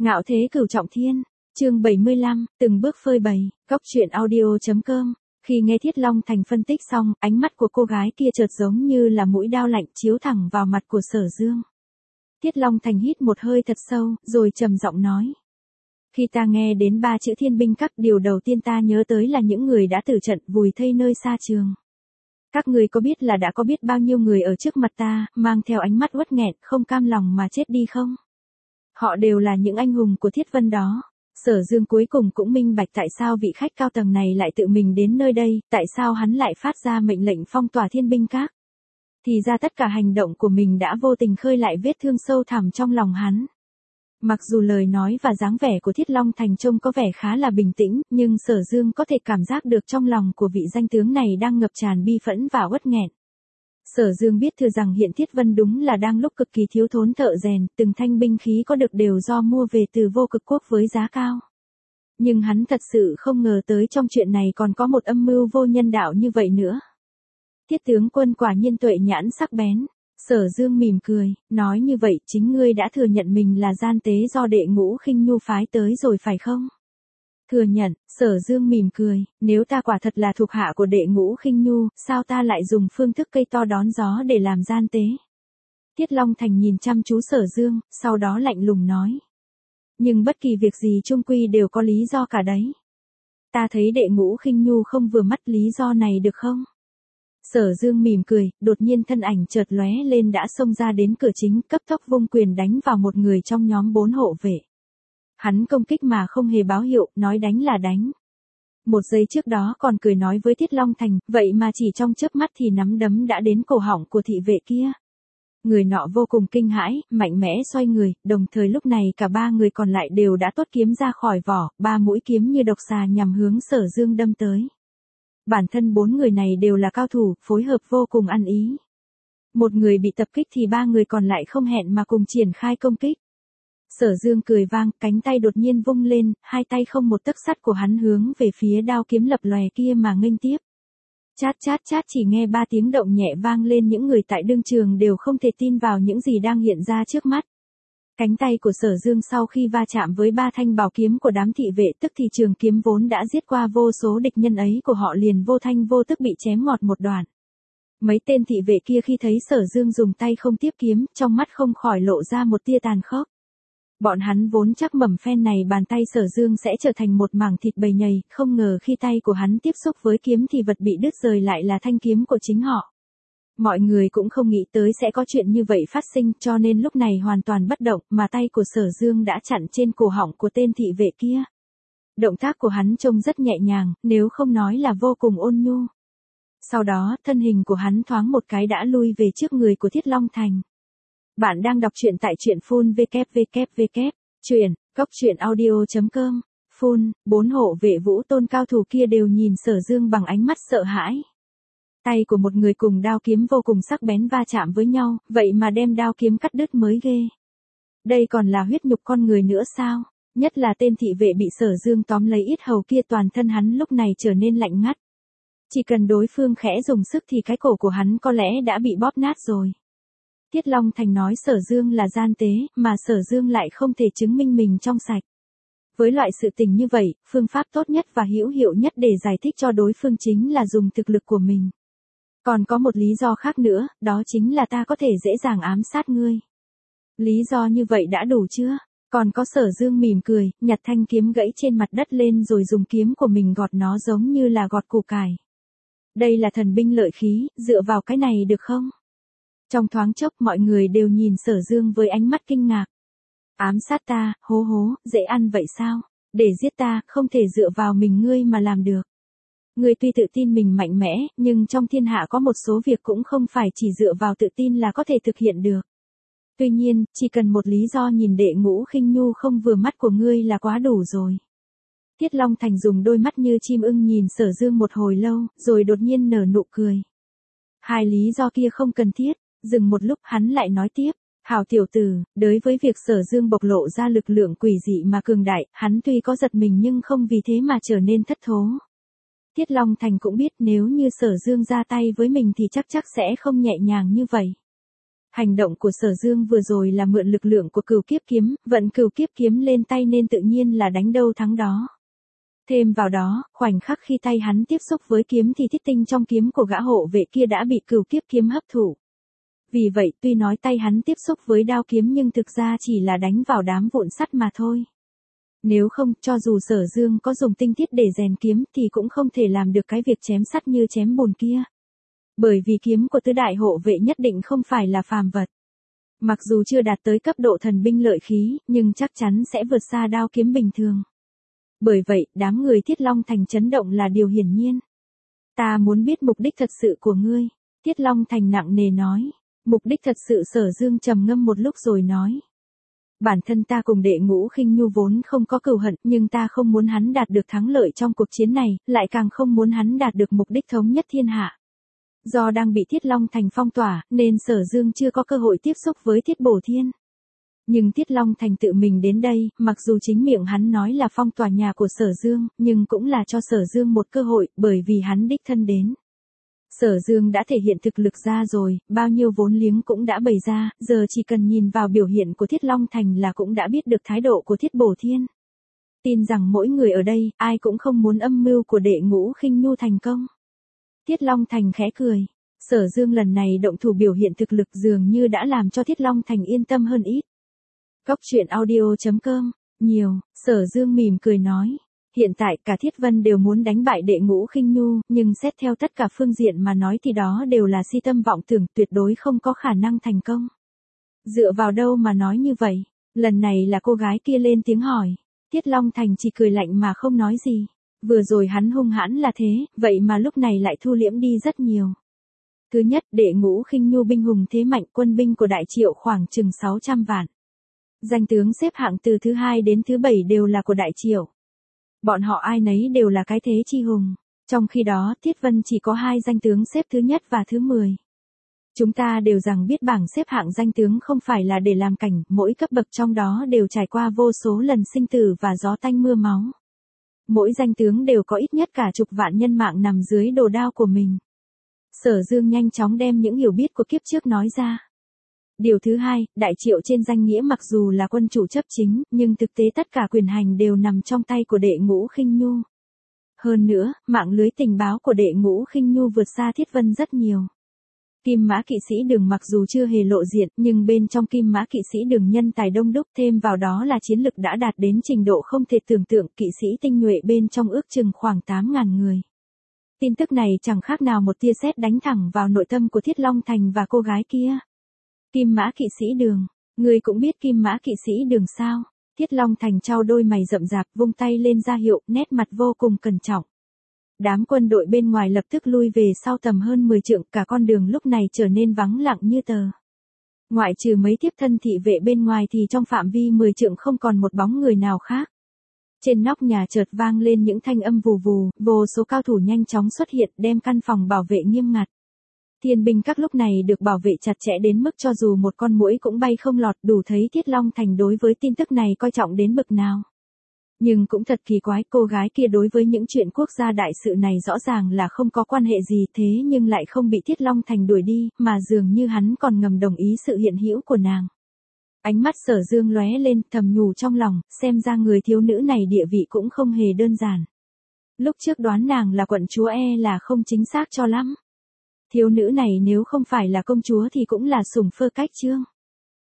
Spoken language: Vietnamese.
Ngạo thế cửu trọng thiên, chương 75, từng bước phơi bày, góc truyện audio.com. Khi nghe Thiết Long Thành phân tích xong, ánh mắt của cô gái kia chợt giống như là mũi dao lạnh chiếu thẳng vào mặt của Sở Dương. Thiết Long Thành hít một hơi thật sâu, rồi trầm giọng nói. Khi ta nghe đến 3 chữ Thiên binh các, điều đầu tiên ta nhớ tới là những người đã tử trận vùi thây nơi xa trường. Các người có biết là đã có biết bao nhiêu người ở trước mặt ta, mang theo ánh mắt uất nghẹn, không cam lòng mà chết đi không? Họ đều là những anh hùng của Thiết Vân đó. Sở Dương cuối cùng cũng minh bạch tại sao vị khách cao tầng này lại tự mình đến nơi đây, tại sao hắn lại phát ra mệnh lệnh phong tỏa Thiên binh các. Thì ra tất cả hành động của mình đã vô tình khơi lại vết thương sâu thẳm trong lòng hắn. Mặc dù lời nói và dáng vẻ của Thiết Long Thành trông có vẻ khá là bình tĩnh, nhưng Sở Dương có thể cảm giác được trong lòng của vị danh tướng này đang ngập tràn bi phẫn và uất nghẹn. Sở Dương biết thừa rằng hiện Thiết Vân đúng là đang lúc cực kỳ thiếu thốn thợ rèn, từng thanh binh khí có được đều do mua về từ Vô Cực Quốc với giá cao. Nhưng hắn thật sự không ngờ tới trong chuyện này còn có một âm mưu vô nhân đạo như vậy nữa. Thiết tướng quân quả nhiên tuệ nhãn sắc bén. Sở Dương mỉm cười, nói như vậy chính ngươi đã thừa nhận mình là gian tế do Đệ Ngũ Khinh Nhu phái tới rồi phải không? Thừa nhận, Sở Dương mỉm cười, nếu ta quả thật là thuộc hạ của Đệ Ngũ Khinh Nhu, sao ta lại dùng phương thức cây to đón gió để làm gian tế? Thiết Long Thành nhìn chăm chú Sở Dương, sau đó lạnh lùng nói. Nhưng bất kỳ việc gì chung quy đều có lý do cả đấy. Ta thấy Đệ Ngũ Khinh Nhu không vừa mắt lý do này được không? Sở Dương mỉm cười, đột nhiên thân ảnh chợt lóe lên đã xông ra đến cửa chính, cấp tốc vung quyền đánh vào một người trong nhóm 4 hộ vệ. Hắn công kích mà không hề báo hiệu, nói đánh là đánh. Một giây trước đó còn cười nói với Thiết Long Thành, vậy mà chỉ trong chớp mắt thì nắm đấm đã đến cổ họng của thị vệ kia. Người nọ vô cùng kinh hãi, mạnh mẽ xoay người, đồng thời lúc này cả 3 người còn lại đều đã tuốt kiếm ra khỏi vỏ, 3 mũi kiếm như độc xà nhằm hướng Sở Dương đâm tới. Bản thân 4 người này đều là cao thủ, phối hợp vô cùng ăn ý. Một người bị tập kích thì 3 người còn lại không hẹn mà cùng triển khai công kích. Sở Dương cười vang, cánh tay đột nhiên vung lên, hai tay không một tấc sắt của hắn hướng về phía đao kiếm lập lòe kia mà nghênh tiếp. Chát chát chát, chỉ nghe 3 tiếng động nhẹ vang lên, những người tại đương trường đều không thể tin vào những gì đang hiện ra trước mắt. Cánh tay của Sở Dương sau khi va chạm với 3 thanh bảo kiếm của đám thị vệ, tức thì trường kiếm vốn đã giết qua vô số địch nhân ấy của họ liền vô thanh vô tức bị chém ngọt một đoạn. Mấy tên thị vệ kia khi thấy Sở Dương dùng tay không tiếp kiếm, trong mắt không khỏi lộ ra một tia tàn khốc. Bọn hắn vốn chắc mầm phen này bàn tay Sở Dương sẽ trở thành một mảng thịt bầy nhầy, không ngờ khi tay của hắn tiếp xúc với kiếm thì vật bị đứt rời lại là thanh kiếm của chính họ. Mọi người cũng không nghĩ tới sẽ có chuyện như vậy phát sinh, cho nên lúc này hoàn toàn bất động, mà tay của Sở Dương đã chặn trên cổ họng của tên thị vệ kia. Động tác của hắn trông rất nhẹ nhàng, nếu không nói là vô cùng ôn nhu. Sau đó, thân hình của hắn thoáng một cái đã lui về trước người của Thiết Long Thành. Bạn đang đọc truyện tại truyện full www.góc truyện audio.com. Full, 4 hộ vệ Vũ Tôn cao thủ kia đều nhìn Sở Dương bằng ánh mắt sợ hãi. Tay của một người cùng đao kiếm vô cùng sắc bén va chạm với nhau, vậy mà đem đao kiếm cắt đứt mới ghê. Đây còn là huyết nhục con người nữa sao? Nhất là tên thị vệ bị Sở Dương tóm lấy yết hầu kia, toàn thân hắn lúc này trở nên lạnh ngắt. Chỉ cần đối phương khẽ dùng sức thì cái cổ của hắn có lẽ đã bị bóp nát rồi. Thiết Long Thành nói Sở Dương là gian tế, mà Sở Dương lại không thể chứng minh mình trong sạch. Với loại sự tình như vậy, phương pháp tốt nhất và hữu hiệu nhất để giải thích cho đối phương chính là dùng thực lực của mình. Còn có một lý do khác nữa, đó chính là ta có thể dễ dàng ám sát ngươi. Lý do như vậy đã đủ chưa? Còn có Sở Dương mỉm cười, nhặt thanh kiếm gãy trên mặt đất lên rồi dùng kiếm của mình gọt nó giống như là gọt củ cải. Đây là thần binh lợi khí, dựa vào cái này được không? Trong thoáng chốc mọi người đều nhìn Sở Dương với ánh mắt kinh ngạc. Ám sát ta, hố hố, dễ ăn vậy sao? Để giết ta, không thể dựa vào mình ngươi mà làm được. Ngươi tuy tự tin mình mạnh mẽ, nhưng trong thiên hạ có một số việc cũng không phải chỉ dựa vào tự tin là có thể thực hiện được. Tuy nhiên, chỉ cần một lý do nhìn Đệ Ngũ Khinh Nhu không vừa mắt của ngươi là quá đủ rồi. Thiết Long Thành dùng đôi mắt như chim ưng nhìn Sở Dương một hồi lâu, rồi đột nhiên nở nụ cười. 2 lý do kia không cần thiết, dừng một lúc hắn lại nói tiếp. Hảo tiểu tử, đối với việc Sở Dương bộc lộ ra lực lượng quỷ dị mà cường đại, hắn tuy có giật mình nhưng không vì thế mà trở nên thất thố. Thiết Long Thành cũng biết nếu như Sở Dương ra tay với mình thì chắc sẽ không nhẹ nhàng như vậy. Hành động của Sở Dương vừa rồi là mượn lực lượng của cửu kiếp kiếm, vận cửu kiếp kiếm lên tay nên tự nhiên là đánh đâu thắng đó. Thêm vào đó, khoảnh khắc khi tay hắn tiếp xúc với kiếm thì thiết tinh trong kiếm của gã hộ vệ kia đã bị cửu kiếp kiếm hấp thụ. Vì vậy, tuy nói tay hắn tiếp xúc với đao kiếm nhưng thực ra chỉ là đánh vào đám vụn sắt mà thôi. Nếu không, cho dù Sở Dương có dùng tinh thiết để rèn kiếm thì cũng không thể làm được cái việc chém sắt như chém bùn kia. Bởi vì kiếm của tứ đại hộ vệ nhất định không phải là phàm vật. Mặc dù chưa đạt tới cấp độ thần binh lợi khí, nhưng chắc chắn sẽ vượt xa đao kiếm bình thường. Bởi vậy, đám người Thiết Long Thành chấn động là điều hiển nhiên. Ta muốn biết mục đích thật sự của ngươi, Thiết Long Thành nặng nề nói. Mục đích thật sự Sở Dương trầm ngâm một lúc rồi nói. Bản thân ta cùng Đệ Ngũ Khinh Nhu vốn không có cừu hận, nhưng ta không muốn hắn đạt được thắng lợi trong cuộc chiến này, lại càng không muốn hắn đạt được mục đích thống nhất thiên hạ. Do đang bị Thiết Long Thành phong tỏa, nên Sở Dương chưa có cơ hội tiếp xúc với Thiết Bổ Thiên. Nhưng Thiết Long Thành tự mình đến đây, mặc dù chính miệng hắn nói là phong tỏa nhà của Sở Dương, nhưng cũng là cho Sở Dương một cơ hội, bởi vì hắn đích thân đến. Sở Dương đã thể hiện thực lực ra rồi, bao nhiêu vốn liếng cũng đã bày ra, giờ chỉ cần nhìn vào biểu hiện của Thiết Long Thành là cũng đã biết được thái độ của Thiết Bổ Thiên. Tin rằng mỗi người ở đây, ai cũng không muốn âm mưu của Đệ Ngũ Khinh Nhu thành công. Thiết Long Thành khẽ cười. Sở Dương lần này động thủ biểu hiện thực lực dường như đã làm cho Thiết Long Thành yên tâm hơn ít. Góc truyện audio.com, nhiều, Sở Dương mỉm cười nói. Hiện tại cả Thiết Vân đều muốn đánh bại Đệ Ngũ Khinh Nhu, nhưng xét theo tất cả phương diện mà nói thì đó đều là si tâm vọng tưởng, tuyệt đối không có khả năng thành công. Dựa vào đâu mà nói như vậy? Lần này là cô gái kia lên tiếng hỏi. Thiết Long Thành chỉ cười lạnh mà không nói gì. Vừa rồi hắn hung hãn là thế, vậy mà lúc này lại thu liễm đi rất nhiều. Thứ nhất, Đệ Ngũ Khinh Nhu binh hùng thế mạnh, quân binh của Đại Triệu khoảng chừng 600 vạn. Danh tướng xếp hạng từ thứ 2 đến thứ 7 đều là của Đại Triệu. Bọn họ ai nấy đều là cái thế chi hùng. Trong khi đó, Thiết Vân chỉ có 2 danh tướng xếp thứ nhất và thứ 10. Chúng ta đều rằng biết bảng xếp hạng danh tướng không phải là để làm cảnh, mỗi cấp bậc trong đó đều trải qua vô số lần sinh tử và gió tanh mưa máu. Mỗi danh tướng đều có ít nhất cả chục vạn nhân mạng nằm dưới đồ đao của mình. Sở Dương nhanh chóng đem những hiểu biết của kiếp trước nói ra. Điều thứ hai, Đại Triệu trên danh nghĩa mặc dù là quân chủ chấp chính, nhưng thực tế tất cả quyền hành đều nằm trong tay của Đệ Ngũ Khinh Nhu. Hơn nữa, mạng lưới tình báo của Đệ Ngũ Khinh Nhu vượt xa Thiết Vân rất nhiều. Kim Mã Kỵ Sĩ Đường mặc dù chưa hề lộ diện, nhưng bên trong Kim Mã Kỵ Sĩ Đường nhân tài đông đúc, thêm vào đó là chiến lực đã đạt đến trình độ không thể tưởng tượng, kỵ sĩ tinh nhuệ bên trong ước chừng khoảng 8.000 người. Tin tức này chẳng khác nào một tia sét đánh thẳng vào nội tâm của Thiết Long Thành và cô gái kia. Kim Mã Kỵ Sĩ Đường, người cũng biết Kim Mã Kỵ Sĩ Đường sao? Thiết Long Thành trao đôi mày rậm rạp, vung tay lên ra hiệu, nét mặt vô cùng cẩn trọng. Đám quân đội bên ngoài lập tức lui về sau tầm hơn 10 trượng, cả con đường lúc này trở nên vắng lặng như tờ. Ngoại trừ mấy tiếp thân thị vệ bên ngoài thì trong phạm vi 10 trượng không còn một bóng người nào khác. Trên nóc nhà chợt vang lên những thanh âm vù vù, vô số cao thủ nhanh chóng xuất hiện đem căn phòng bảo vệ nghiêm ngặt. Thiên binh các lúc này được bảo vệ chặt chẽ đến mức cho dù một con muỗi cũng bay không lọt, đủ thấy Thiết Long Thành đối với tin tức này coi trọng đến bực nào. Nhưng cũng thật kỳ quái, cô gái kia đối với những chuyện quốc gia đại sự này rõ ràng là không có quan hệ gì, thế nhưng lại không bị Thiết Long Thành đuổi đi, mà dường như hắn còn ngầm đồng ý sự hiện hữu của nàng. Ánh mắt Sở Dương lóe lên, thầm nhủ trong lòng, xem ra người thiếu nữ này địa vị cũng không hề đơn giản. Lúc trước đoán nàng là quận chúa là không chính xác cho lắm. Thiếu nữ này nếu không phải là công chúa thì cũng là sủng phơ cách chương.